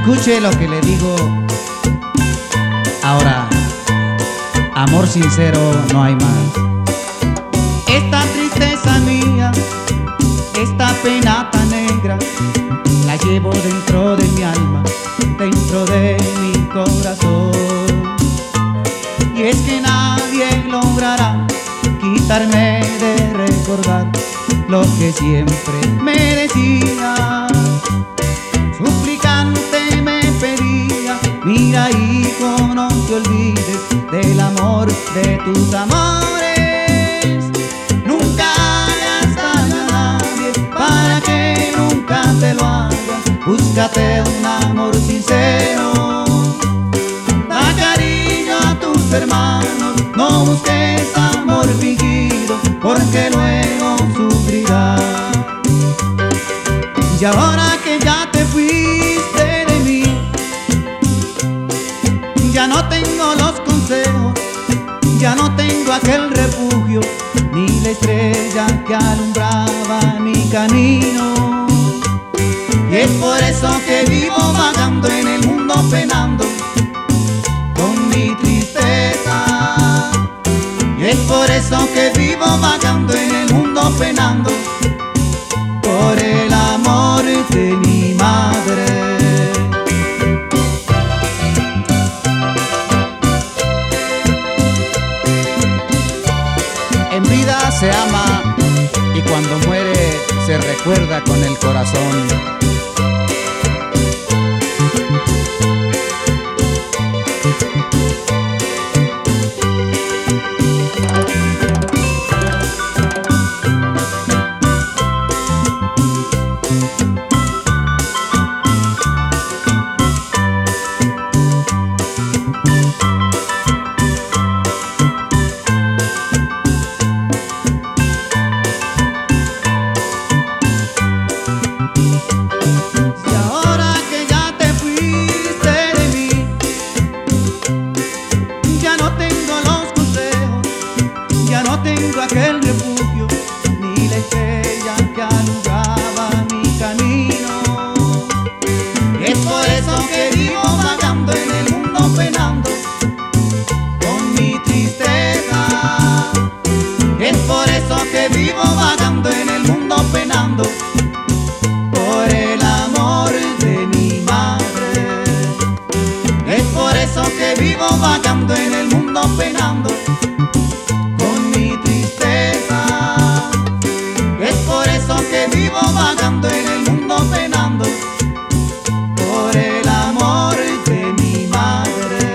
Escuche lo que le digo. Ahora, amor sincero no hay más. Esta tristeza mía, esta pena tan negra, la llevo dentro de mi alma, dentro de mi corazón. Y es que nadie logrará quitarme de recordar lo que siempre me decía. Suplicante me pedía: mira, hijo, no te olvides del amor de tus amores. Nunca hagas daño a nadie para que nunca te lo hagas. Búscate un amor sincero, da cariño a tus hermanos, no busques amor fingido, porque luego sufrirás. Y ahora que ya te fuiste de mí, ya no tengo los consejos, ya no tengo aquel refugio, ni la estrella que alumbraba mi camino. Y es por eso que vivo vagando en el mundo, penando con mi tristeza. Y es por eso que vivo vagando en el mundo, penando por el amor de mi madre. En vida se ama y cuando muere se recuerda con el corazón. Tengo aquel refugio, ni la estrella que alumbraba mi camino. Es por eso que vivo vagando en el mundo, penando con mi tristeza. Es por eso que vivo vagando en el mundo, penando por el amor de mi madre. Es por eso que vivo vagando en el mundo, penando con mi tristeza. Es por eso que vivo vagando en el mundo, penando por el amor de mi madre.